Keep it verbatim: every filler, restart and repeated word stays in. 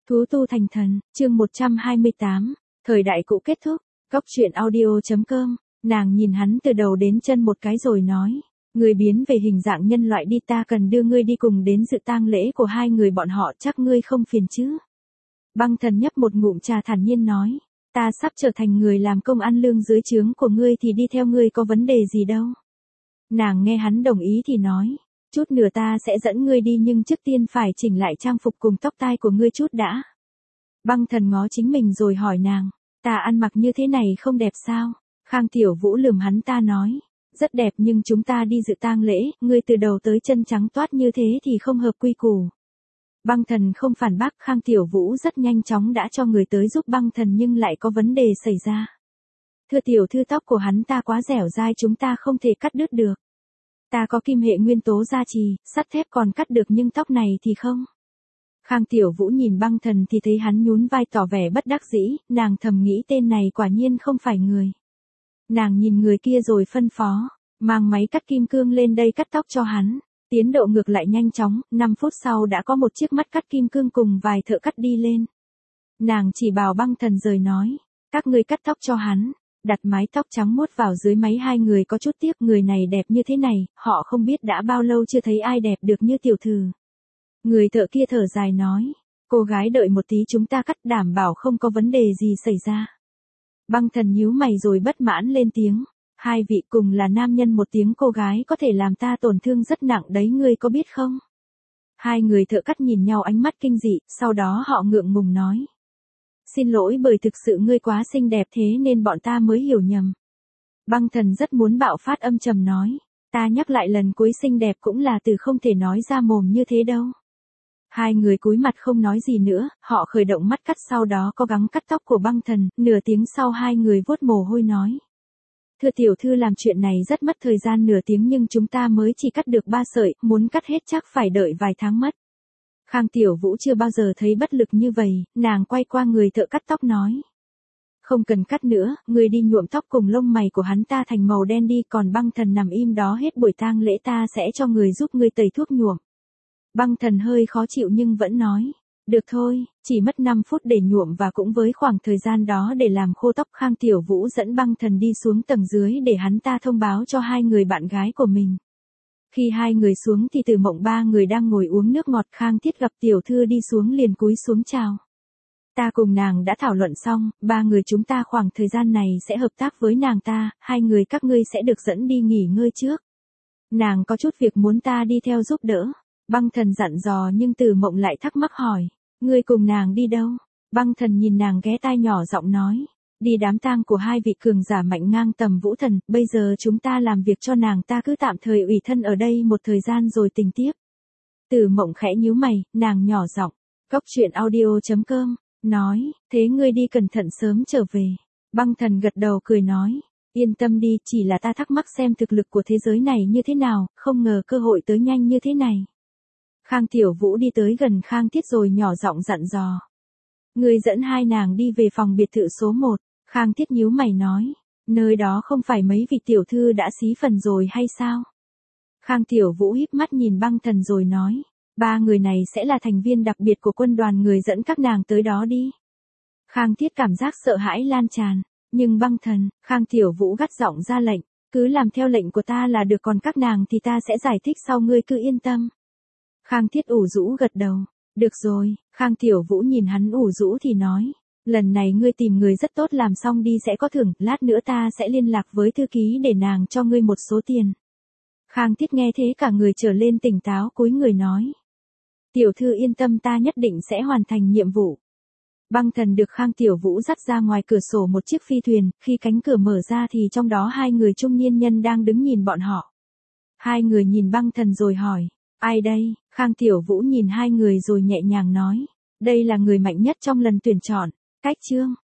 Thú tu thành thần, chương một trăm hai mươi tám, thời đại cũ kết thúc, góc truyện audio.com, nàng nhìn hắn từ đầu đến chân một cái rồi nói, người biến về hình dạng nhân loại đi, ta cần đưa ngươi đi cùng đến dự tang lễ của hai người bọn họ, chắc ngươi không phiền chứ. Băng thần nhấp một ngụm trà thản nhiên nói, ta sắp trở thành người làm công ăn lương dưới trướng của ngươi thì đi theo ngươi có vấn đề gì đâu. Nàng nghe hắn đồng ý thì nói, chút nữa ta sẽ dẫn ngươi đi nhưng trước tiên phải chỉnh lại trang phục cùng tóc tai của ngươi chút đã. Băng thần ngó chính mình rồi hỏi nàng, ta ăn mặc như thế này không đẹp sao? Khang Tiểu Vũ lườm hắn ta nói, rất đẹp nhưng chúng ta đi dự tang lễ, ngươi từ đầu tới chân trắng toát như thế thì không hợp quy củ. Băng thần không phản bác, Khang Tiểu Vũ rất nhanh chóng đã cho người tới giúp băng thần nhưng lại có vấn đề xảy ra. Thưa tiểu thư, tóc của hắn ta quá dẻo dai, chúng ta không thể cắt đứt được. Ta có kim hệ nguyên tố gia trì, sắt thép còn cắt được nhưng tóc này thì không. Khang Tiểu Vũ nhìn băng thần thì thấy hắn nhún vai tỏ vẻ bất đắc dĩ, nàng thầm nghĩ tên này quả nhiên không phải người. Nàng nhìn người kia rồi phân phó, mang máy cắt kim cương lên đây cắt tóc cho hắn. Tiến độ ngược lại nhanh chóng, năm phút sau đã có một chiếc mắt cắt kim cương cùng vài thợ cắt đi lên. Nàng chỉ bảo băng thần rời nói, các ngươi cắt tóc cho hắn. Đặt mái tóc trắng muốt vào dưới máy, hai người có chút tiếc, người này đẹp như thế này, họ không biết đã bao lâu chưa thấy ai đẹp được như tiểu thư. Người thợ kia thở dài nói, cô gái đợi một tí, chúng ta cắt đảm bảo không có vấn đề gì xảy ra. Băng thần nhíu mày rồi bất mãn lên tiếng, hai vị cùng là nam nhân, một tiếng cô gái có thể làm ta tổn thương rất nặng đấy, ngươi có biết không? Hai người thợ cắt nhìn nhau ánh mắt kinh dị, sau đó họ ngượng ngùng nói. Xin lỗi, bởi thực sự ngươi quá xinh đẹp thế nên bọn ta mới hiểu nhầm. Băng thần rất muốn bạo phát, âm trầm nói, ta nhắc lại lần cuối, xinh đẹp cũng là từ không thể nói ra mồm như thế đâu. Hai người cúi mặt không nói gì nữa, họ khởi động mắt cắt, sau đó cố gắng cắt tóc của băng thần, nửa tiếng sau hai người vuốt mồ hôi nói. Thưa tiểu thư, làm chuyện này rất mất thời gian, nửa tiếng nhưng chúng ta mới chỉ cắt được ba sợi, muốn cắt hết chắc phải đợi vài tháng mất. Khang Tiểu Vũ chưa bao giờ thấy bất lực như vậy, nàng quay qua người thợ cắt tóc nói. Không cần cắt nữa, người đi nhuộm tóc cùng lông mày của hắn ta thành màu đen đi, còn băng thần nằm im đó hết buổi tang lễ, ta sẽ cho người giúp người tẩy thuốc nhuộm. Băng thần hơi khó chịu nhưng vẫn nói. Được thôi, chỉ mất năm phút để nhuộm và cũng với khoảng thời gian đó để làm khô tóc. Khang Tiểu Vũ dẫn băng thần đi xuống tầng dưới để hắn ta thông báo cho hai người bạn gái của mình. Khi hai người xuống thì Từ Mộng ba người đang ngồi uống nước ngọt. Khang Thiết gặp tiểu thư đi xuống liền cúi xuống chào. Ta cùng nàng đã thảo luận xong, ba người chúng ta khoảng thời gian này sẽ hợp tác với nàng ta, hai người các ngươi sẽ được dẫn đi nghỉ ngơi trước. Nàng có chút việc muốn ta đi theo giúp đỡ. Băng thần dặn dò nhưng Từ Mộng lại thắc mắc hỏi, ngươi cùng nàng đi đâu? Băng thần nhìn nàng ghé tai nhỏ giọng nói, đi đám tang của hai vị cường giả mạnh ngang tầm vũ thần, bây giờ chúng ta làm việc cho nàng ta, cứ tạm thời ủy thân ở đây một thời gian rồi tính tiếp. Từ Mộng khẽ nhíu mày, nàng nhỏ giọng, góc truyện audio.com, nói, thế ngươi đi cẩn thận sớm trở về. Băng thần gật đầu cười nói, yên tâm đi, chỉ là ta thắc mắc xem thực lực của thế giới này như thế nào, không ngờ cơ hội tới nhanh như thế này. Khang Tiểu Vũ đi tới gần Khang Thiết rồi nhỏ giọng dặn dò. Ngươi dẫn hai nàng đi về phòng biệt thự số một. Khang Thiết nhíu mày nói, nơi đó không phải mấy vị tiểu thư đã xí phần rồi hay sao? Khang Tiểu Vũ híp mắt nhìn băng thần rồi nói, ba người này sẽ là thành viên đặc biệt của quân đoàn, người dẫn các nàng tới đó đi. Khang Thiết cảm giác sợ hãi lan tràn, nhưng băng thần, Khang Tiểu Vũ gắt giọng ra lệnh, cứ làm theo lệnh của ta là được, còn các nàng thì ta sẽ giải thích sau, ngươi cứ yên tâm. Khang Thiết ủ rũ gật đầu, được rồi. Khang Tiểu Vũ nhìn hắn ủ rũ thì nói, lần này ngươi tìm người rất tốt, làm xong đi sẽ có thưởng, lát nữa ta sẽ liên lạc với thư ký để nàng cho ngươi một số tiền. Khang Thiết nghe thế cả người trở lên tỉnh táo, cúi người nói, tiểu thư yên tâm, ta nhất định sẽ hoàn thành nhiệm vụ. Băng thần được Khang Tiểu Vũ dắt ra ngoài cửa sổ một chiếc phi thuyền, khi cánh cửa mở ra thì trong đó hai người trung niên nhân đang đứng nhìn bọn họ. Hai người nhìn băng thần rồi hỏi, ai đây? Khang Tiểu Vũ nhìn hai người rồi nhẹ nhàng nói, đây là người mạnh nhất trong lần tuyển chọn, Cách Trương.